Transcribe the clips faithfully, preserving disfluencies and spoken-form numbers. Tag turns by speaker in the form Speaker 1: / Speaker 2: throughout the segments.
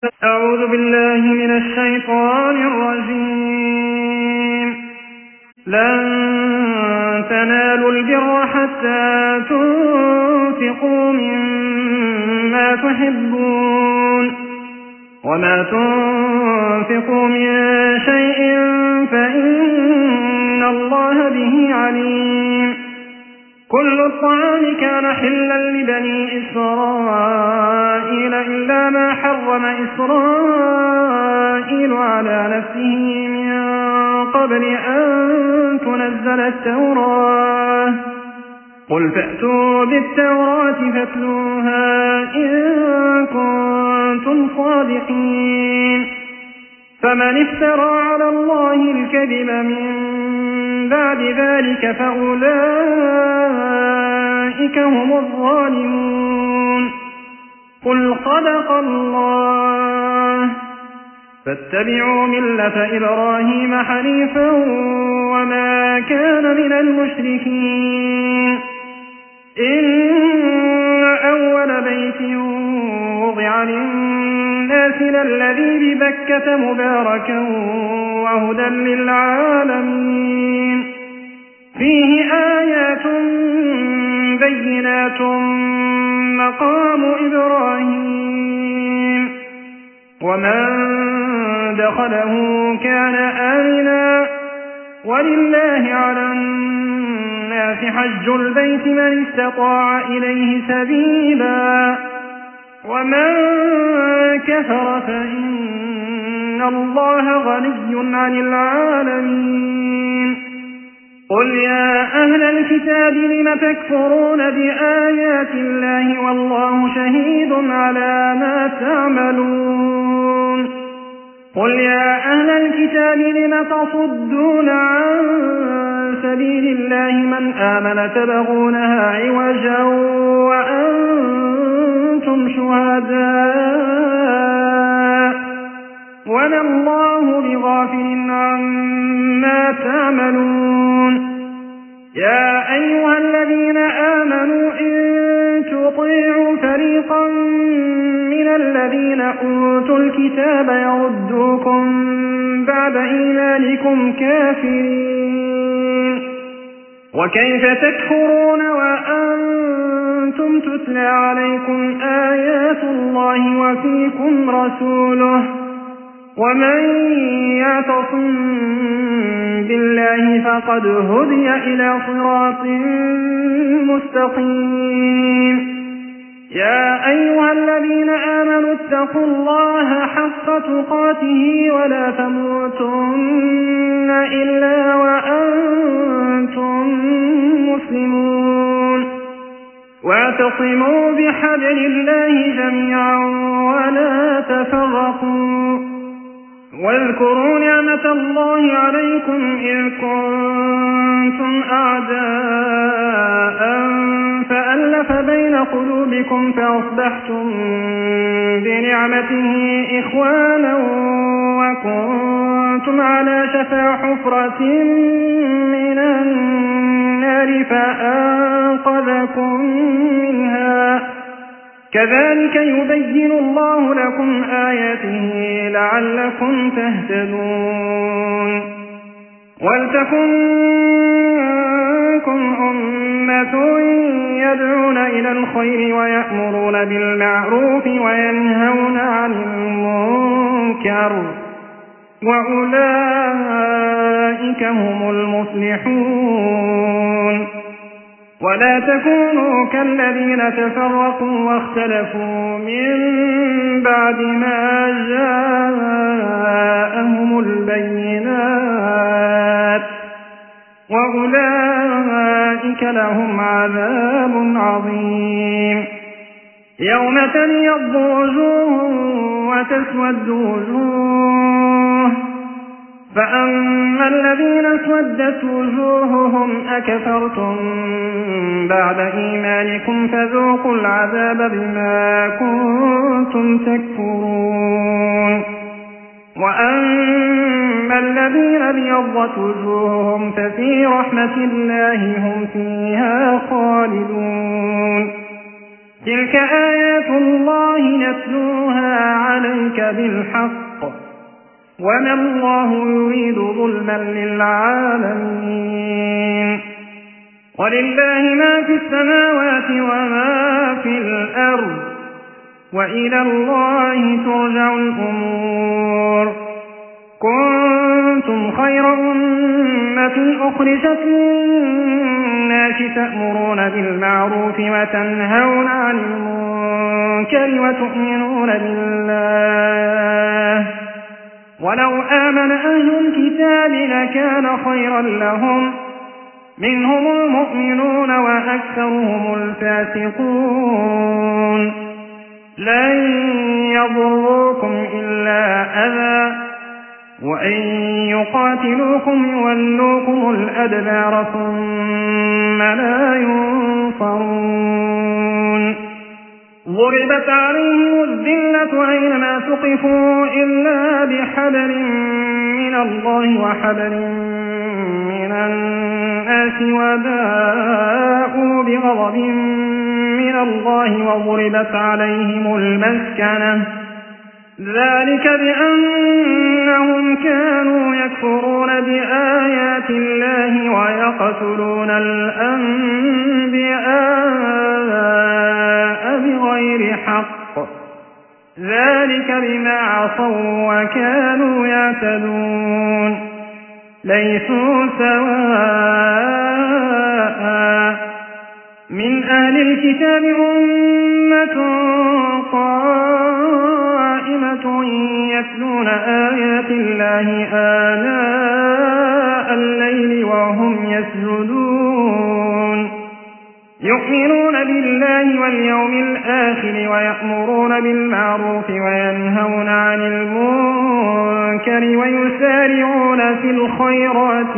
Speaker 1: أعوذ بالله من الشيطان الرجيم. لن تنالوا البر حتى تنفقوا مما تحبون وما تنفقوا من شيء فإن الله به عليم. كل الطعام كان حلا لبني إسرائيل إلا ما حرم إسرائيل على نفسه من قبل أن تنزل التوراة. قل فأتوا بالتوراة فاتلوها إن كنتم صادقين. فمن افترى على الله الكذب من بعد ذلك فأولئك هم الظالمون. قل صدق الله. فاتبعوا ملة إبراهيم حنيفا وما كان من المشركين. إن أول بيت وضع للناس للذي ببكة مباركا وهدى للعالمين. فيه آيات بينات مقام إبراهيم ومن دخله كان آمنا ولله على الناس حج البيت من استطاع إليه سبيلا ومن كفر فإن الله غني عن العالمين. قل يا أهل الكتاب لم تكفرون بآيات الله والله شهيد على ما تعملون. قل يا أهل الكتاب لم تصدون عن سبيل الله من آمن تبغونها عوجا وأنتم شهداء وما الله بغافل عما تعملون. يا أيها الذين آمنوا إن تطيعوا فريقا من الذين أوتوا الكتاب يردوكم بعد إيمانكم كافرين. وكيف تكفرون وأنتم تتلى عليكم آيات الله وفيكم رسوله ومن يعتصم بالله فقد هدي إلى صراط مستقيم. يا أيها الذين آمنوا اتقوا الله حق تقاته ولا تموتن إلا وأنتم مسلمون. واعتصموا بحبل الله جميعا ولا تفرقوا. واذكروا نعمة الله عليكم إذ كنتم أعداء فألف بين قلوبكم فأصبحتم بنعمته إخوانا وكنتم على شفا حفرة من النار فأنقذكم منها. كذلك يبين الله لكم آياته لعلكم تهتدون. ولتكن منكم أمة يدعون إلى الخير ويأمرون بالمعروف وينهون عن المنكر وأولئك هم المفلحون. ولا تكونوا كالذين تفرقوا واختلفوا من بعد ما جاءهم البينات وأولئك لهم عذاب عظيم. يوم تبيض وجوه وتسود وجوه فأما الذين اسودت وجوههم أكفرتم بعد إيمانكم فذوقوا العذاب بما كنتم تكفرون. وأما الذين ابيضت وجوههم ففي رحمة الله هم فيها خالدون. تلك آيات الله نتلوها عليك بالحق وما الله يريد ظلما للعالمين ولله ما في السماوات وما في الأرض وإلى الله ترجع الأمور كنتم خير أمة أخرجت للناس تأمرون بالمعروف وتنهون عن المنكر وتؤمنون بالله ولو آمن أهل الكتاب لكان خيرا لهم منهم المؤمنون وأكثرهم الفاسقون لن يضروكم إلا أذى وإن يقاتلوكم يولوكم الأدبار ثم لا ينصرون ضربت عليهم الذلة أينما ثقفوا إلا بحبل من الله وحبل من الناس وباءوا بغضب من الله وضربت عليهم المسكنة ذلك بأنهم كانوا يكفرون بآيات الله ويقتلون الأنبياء بغير حق ذلك بما عصوا وكانوا يعتدون ليسوا سواء من أهل الكتاب أمة قائمة يتلون آيات الله آناء الليل وهم يسجدون يؤمنون بالله واليوم الآخر ويأمرون بالمعروف وينهون عن المنكر ويسارعون في الخيرات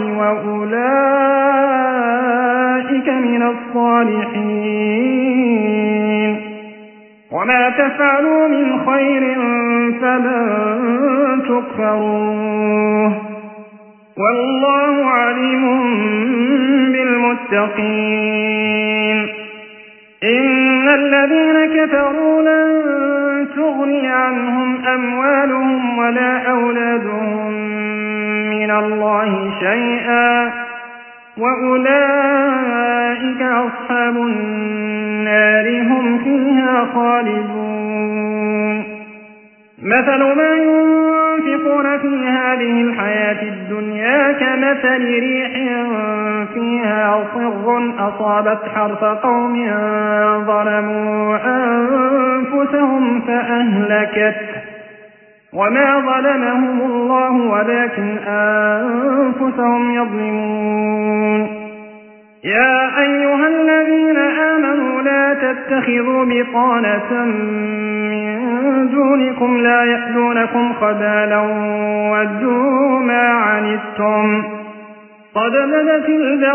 Speaker 1: وأولئك من الصالحين وما تفعلوا من خير فلن تكفروه والله عليم بالمتقين إن الذين كفروا لن تغني عنهم أموالهم ولا أولادهم من الله شيئا وأولئك أصحاب النار هم فيها خالدون مثل ما ينفقون في هذه الحياة الدنيا كمثل ريح فيها صر أصابت حرث قوم ظلموا أنفسهم فأهلكته وما ظلمهم الله ولكن أنفسهم يظلمون يا أيها الذين آمنوا لا تتخذوا بطانة من دونكم لا يألونكم خبالا ودوا ما عنتم قد بدت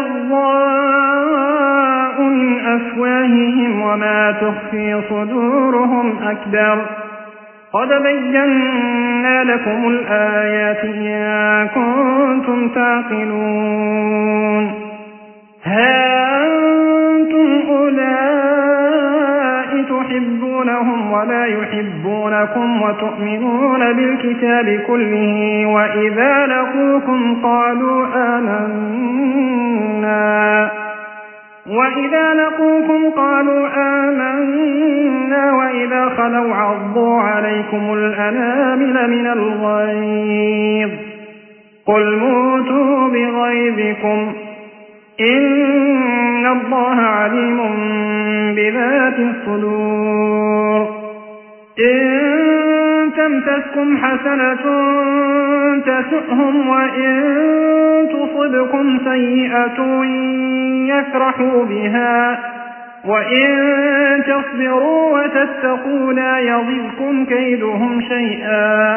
Speaker 1: البغضاء من أفواههم وما تخفي صدورهم أكبر قد بينا لكم الآيات إن كنتم تعقلون ها أنتم أولئك تحبونهم ولا يحبونكم وتؤمنون بالكتاب كله وإذا لقوكم قالوا آمنا وإذا لقوكم قالوا آمنا وإذا خلوا عضوا عليكم الأنامل من الغيظ قل موتوا بغيظكم إن الله عليم بذات الصدور إن تمسسكم حسنة تسؤهم وإن تصبكم سيئة يفرحوا بها وإن تصبروا وتتقوا لا يضركم كيدهم شيئا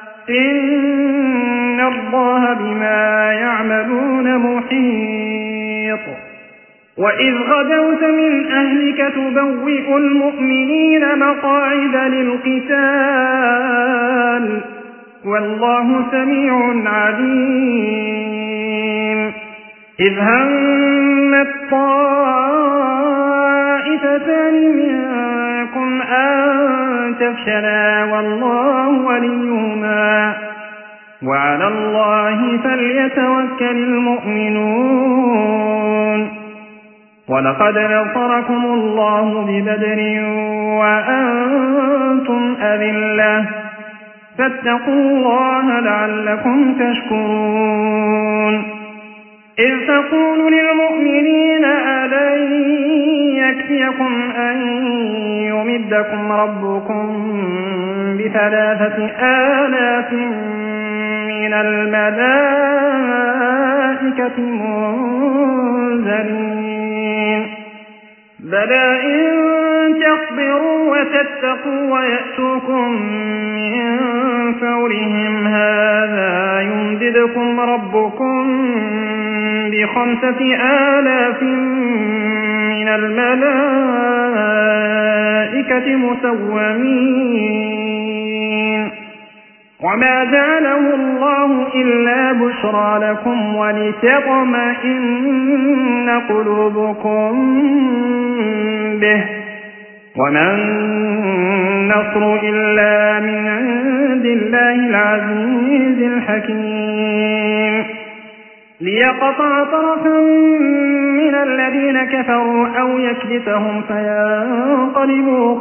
Speaker 1: إن الله بما يعملون محيط وإذ غدوت من أهلك تبوئ المؤمنين مقاعد للقتال والله سميع عليم إذ همت طائفتان منكم تفشلا والله وليهما وعلى الله فليتوكل المؤمنون. ولقد نصركم الله ببدر وأنتم أذلة فاتقوا الله لعلكم تشكرون. إذ تقول للمؤمنين ألن يكفيكم أن يمدكم ربكم بثلاثة آلاف من الملائكة منزلين بلى إن تصبروا وتتقوا ويأتوكم من فورهم هذا يمددكم ربكم بخمسة آلاف من الملائكة مسومين وما جعله الله إلا بشرى لكم ولتطمئن قلوبكم به وما النصر إلا من عند الله العزيز الحكيم ليقطع طرفا من الذين كفروا أو يكبتهم فينقلبوا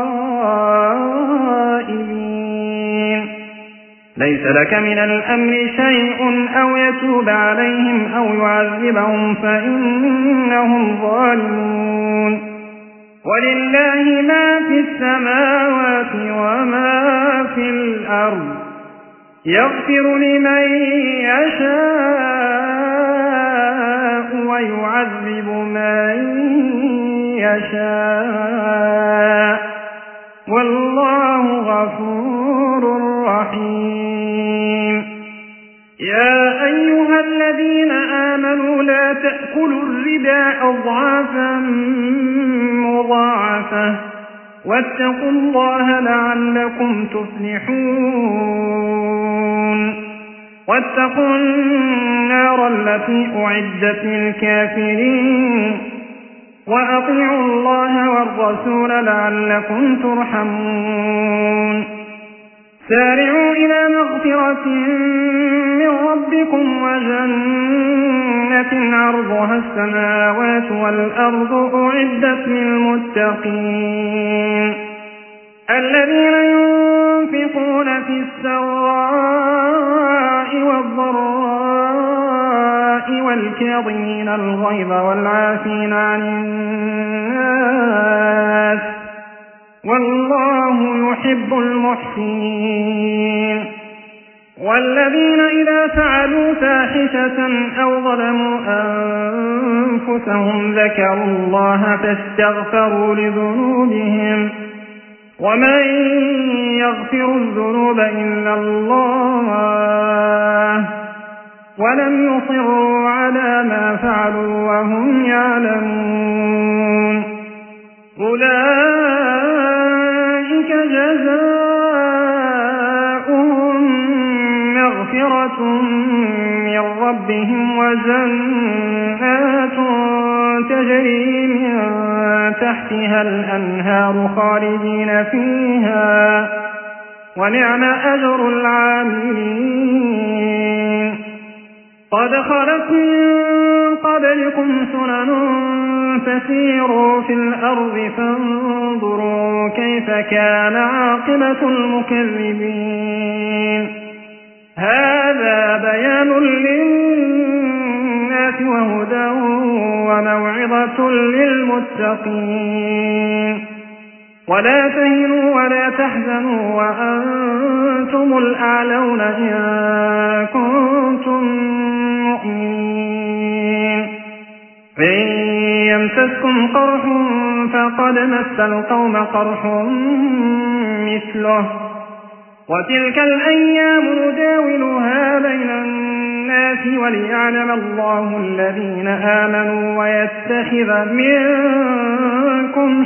Speaker 1: خائبين ليس لك من الأمر شيء أو يتوب عليهم أو يعذبهم فإنهم ظالمون ولله ما في السماوات وما في الأرض يغفر لمن يشاء ويعذب من يشاء والله غفور رحيم. يا أيها الذين آمنوا لا تأكلوا الربا أضعافا مضاعفة واتقوا الله لعلكم تفلحون. واتقوا النار التي أعدت للكافرين وأطيعوا الله والرسول لعلكم ترحمون. سارعوا إلى مغفرة من ربكم وجنة عرضها السماوات والأرض أعدت للمتقين الذين ينفقون في السراء والضراء والكاظمين الغيظ والعافين عن الناس والله يحب المحسنين. والذين إذا فعلوا فاحشة أو ظلموا أنفسهم ذكروا الله فاستغفروا لذنوبهم ومن يغفر الذنوب إلا الله ولم يصروا على ما فعلوا وهم يعلمون أولئك جزاؤهم مغفرة من ربهم وجنات تجري من تحتها الأنهار خالدين فيها ونعم أجر العاملين. قد خلت من قبلكم سنن فسيروا في الأرض فانظروا كيف كان عاقبة المكذبين. هذا بيان للناس وهدى وموعظة للمتقين. ولا تهنوا ولا تحزنوا وأنتم الأعلون إن كنتم مؤمنين. إن يمسسكم قرح فقد مس القوم قرح مثله وتلك الأيام نداولها بين الناس وليعلم الله الذين آمنوا ويتخذ منكم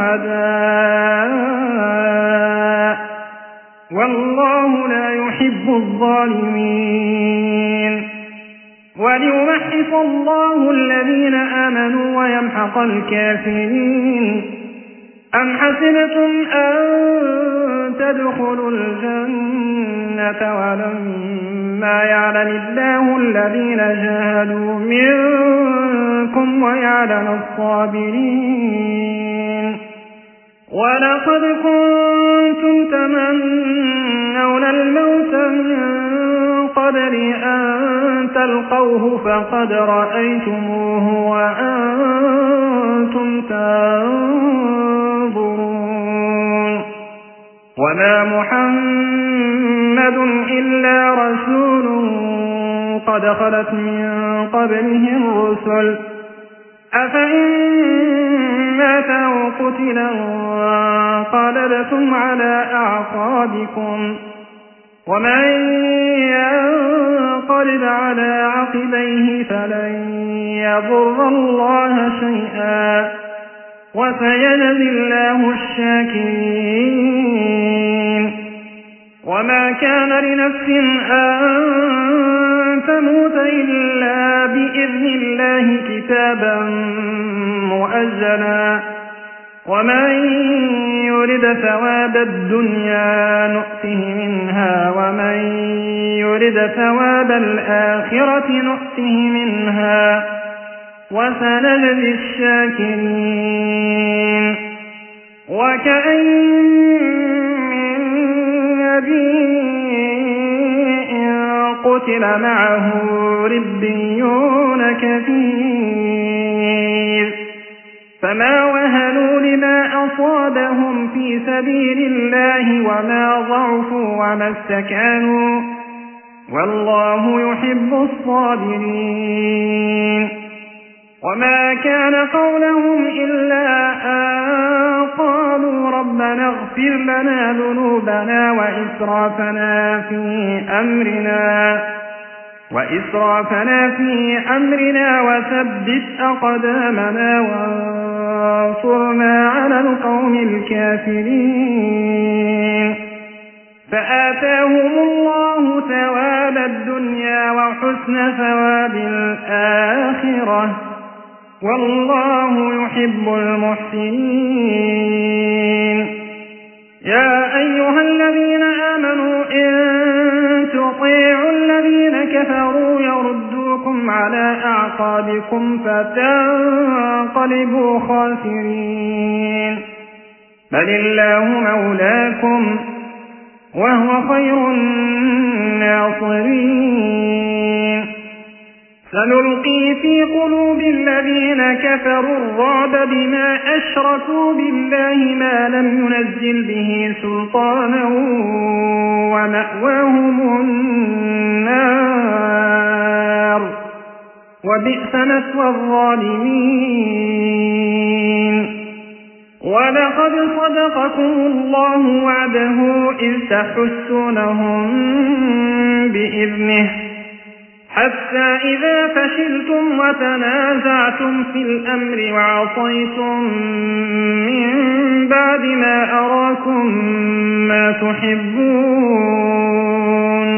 Speaker 1: شهداء والله لا يحب الظالمين. وليمحص الله الذين آمنوا ويمحق الكافرين أم حسبتم أن تدخلوا الجنة ولما يعلم الله الذين جاهدوا منكم ويعلم الصابرين ولقد كنتم تمنون الموت من قبل أن تلقوه فقد رأيتموه وأنتم تنظرون وما محمد إلا رسول قد خلت من قبله الرسل أفإن مات أو قتل انقلبتم على أعقابكم ومن ينقلب على عقبيه فلن يضر الله شيئا وسيجزي الله الشاكرين وما كان لنفس أن تموت إلا بإذن الله كتابا مؤجلا ومن يرد ثواب الدنيا نؤته منها ومن يرد ثواب الآخرة نؤته منها وسنجزي الشاكرين وكأين من نبي قتل معه ربيون كثير فما وهنوا لما أصابهم في سبيل الله وما ضعفوا وما استكانوا والله يحب الصابرين وما كان قولهم إلا أن قالوا ربنا اغفر لنا ذنوبنا وإسرافنا في أمرنا وإسرافنا في أمرنا وثبت أقدامنا وانصرنا على القوم الكافرين فآتاهم الله ثواب الدنيا وحسن ثواب الآخرة والله يحب المحسنين يا أيها الذين آمنوا إن تطيعوا الذين كفروا يردوكم على أعقابكم فتنقلبوا خاسرين بل الله مولاكم وهو خير الناصرين سنلقي في قلوب الذين كفروا الرعب بما أشركوا بالله ما لم ينزل به سلطانا ومأواهم النار وبئس مثوى الظالمين ولقد صدقكم الله وعده إذ تحسونهم بإذنه حتى إذا فشلتم وتنازعتم في الأمر وعصيتم من بعد ما أراكم ما تحبون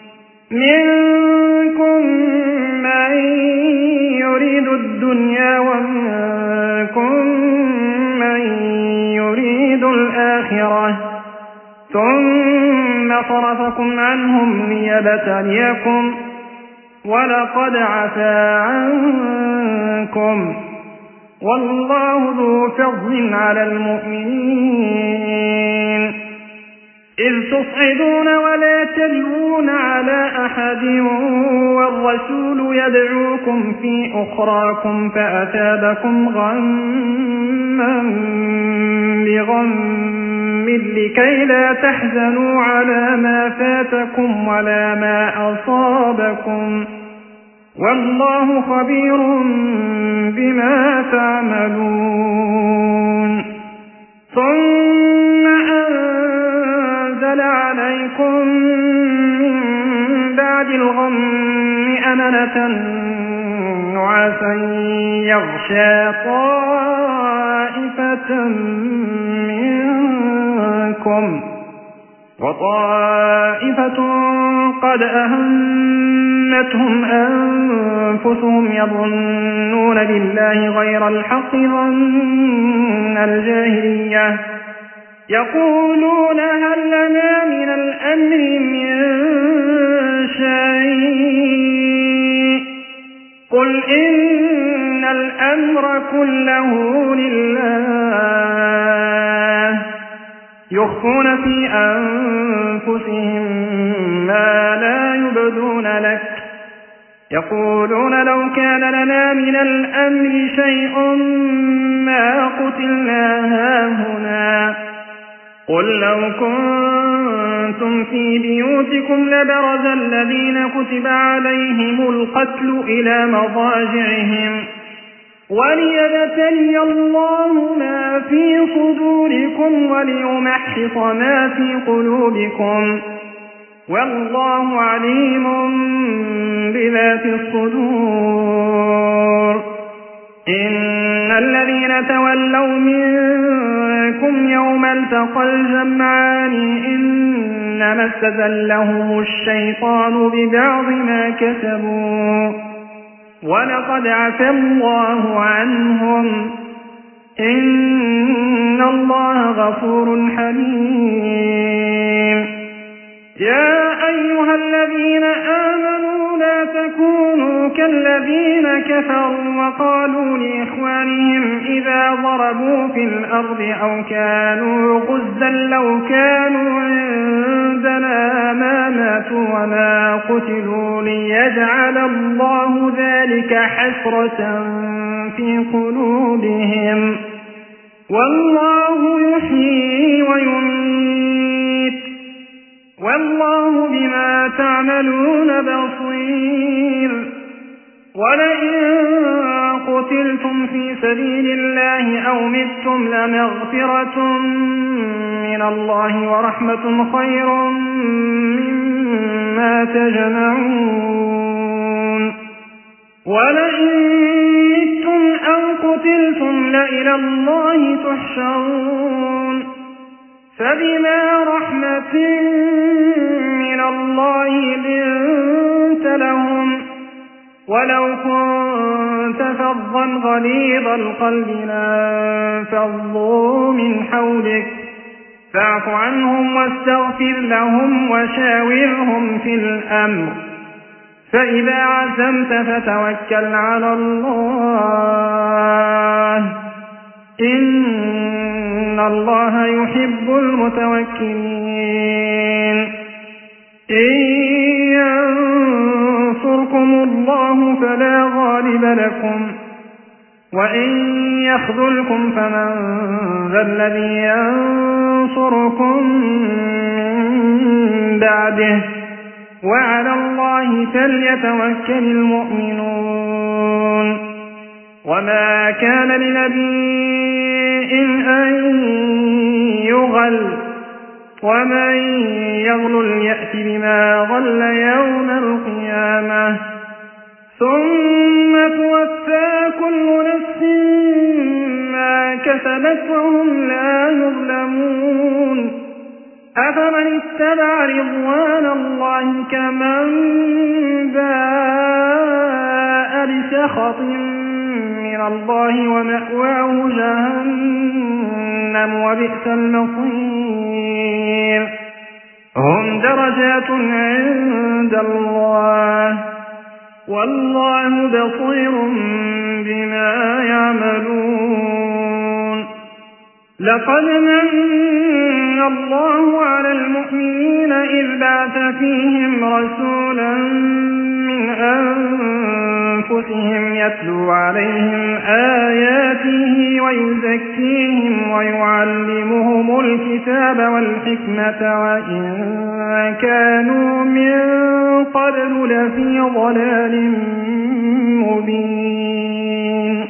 Speaker 1: منكم من يريد الدنيا ومنكم من يريد الآخرة ثم صرفكم عنهم ليبتليكم ولقد عفا عنكم والله ذو فضل على المؤمنين إذ تصعدون ولا تلوون على أحد والرسول يدعوكم في أخراكم فأثابكم غما بغم لكي لا تحزنوا على ما فاتكم ولا ما أصابكم والله خبير بما تعملون ثم أنزل عليكم من بعد الغم أمنة نعاسا يغشى طائفة منكم وطائفة قد أهمتهم جاءتهم أنفسهم يظنون بالله غير الحق ظن الجاهلية يقولون هل لنا من الأمر من شيء قل إن الأمر كله لله يخفون في أنفسهم ما لا يبدون لك يقولون لو كان لنا من الأمر شيء ما قتلنا هاهنا قل لو كنتم في بيوتكم لبرز الذين كتب عليهم القتل إلى مضاجعهم وليبتلي الله ما في صدوركم وليمحص ما في قلوبكم والله عليم بذات الصدور إن الذين تولوا منكم يوم التقى الجمعان إنما استزلهم الشيطان ببعض ما كسبوا ولقد عفى الله عنهم إن الله غفور حليم يا أيها الذين آمنوا لا تكونوا كالذين كفروا وقالوا لإخوانهم إذا ضربوا في الأرض أو كانوا غزا لو كانوا عندنا ما ماتوا وما قتلوا ليجعل الله ذلك حسرة في قلوبهم والله يحيي ويميت والله بما تعملون بصير ولئن قتلتم في سبيل الله أو متم لمغفرة من الله ورحمة خير مما تجمعون ولئن متم أو قتلتم لإلى الله تحشرون فبما رحمة من الله لنت لهم ولو كنت فظا غليظ القلب لانفضوا من حولك فاعف عنهم واستغفر لهم وشاورهم في الأمر فإذا عزمت فتوكل على الله إن الله يحب المتوكلين إن ينصركم الله فلا غالب لكم وإن يخذلكم فمن ذا الذي ينصركم من بعده وعلى الله فليتوكل المؤمنون وما كان لنبي أن يغل ومن يغل يأت بما غل يوم القيامة ثم توفى كل نفس ما كسبت وهم لا يظلمون أفمن اتبع رضوان الله كمن باء بسخط من الله ومأواه جهنم وبئس المصير هم درجات عند الله والله بصير بما يعملون لقد من الله على المؤمنين إذ بعث فيهم رسولا من أنفسهم يتلو عليهم آياته ويزكيهم ويعلمهم الكتاب والحكمة وإن كانوا من قبل لفي ضلال مبين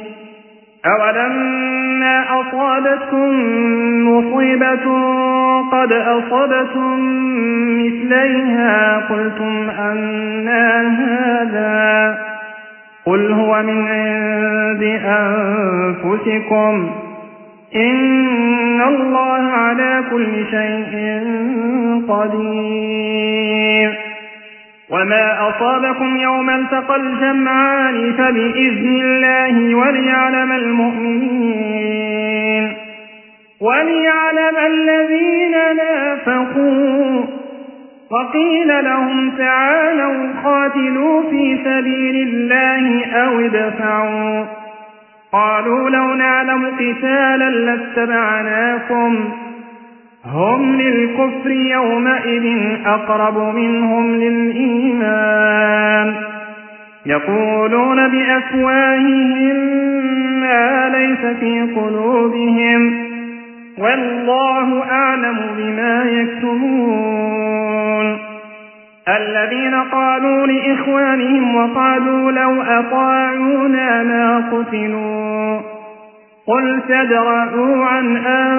Speaker 1: أولما أصابتكم مصيبة قد أصبتم مثليها قلتم أنى هذا قل هو من عند أنفسكم إن الله على كل شيء قدير وما أصابكم يوم التقى الجمعان فبإذن الله وليعلم المؤمنين وليعلم الذين نافقوا. وقيل لهم تعالوا قاتلوا في سبيل الله أو ادفعوا. قالوا لو نعلم قتالا لاتبعناكم. هم للكفر يومئذ أقرب منهم للإيمان يقولون بأفواههم ما ليس في قلوبهم والله أعلم بما يكتمون. الذين قالوا لإخوانهم وقالوا لو أطاعونا ما قتلوا قل تدرءوا عن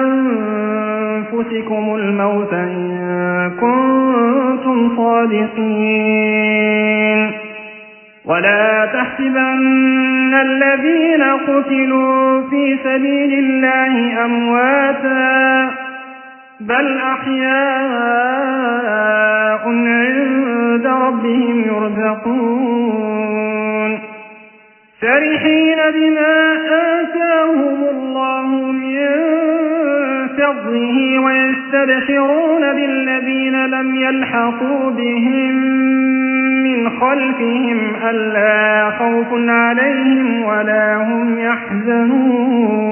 Speaker 1: أنفسكم الموت إن كنتم صادقين. ولا تحسبن الذين قتلوا في سبيل الله أمواتا بل أحياء عند ربهم يرزقون فرحين بما آتاهم الله من فضله ويستبشرون بالذين لم يلحقوا بهم من خلفهم ألا خوف عليهم ولا هم يحزنون.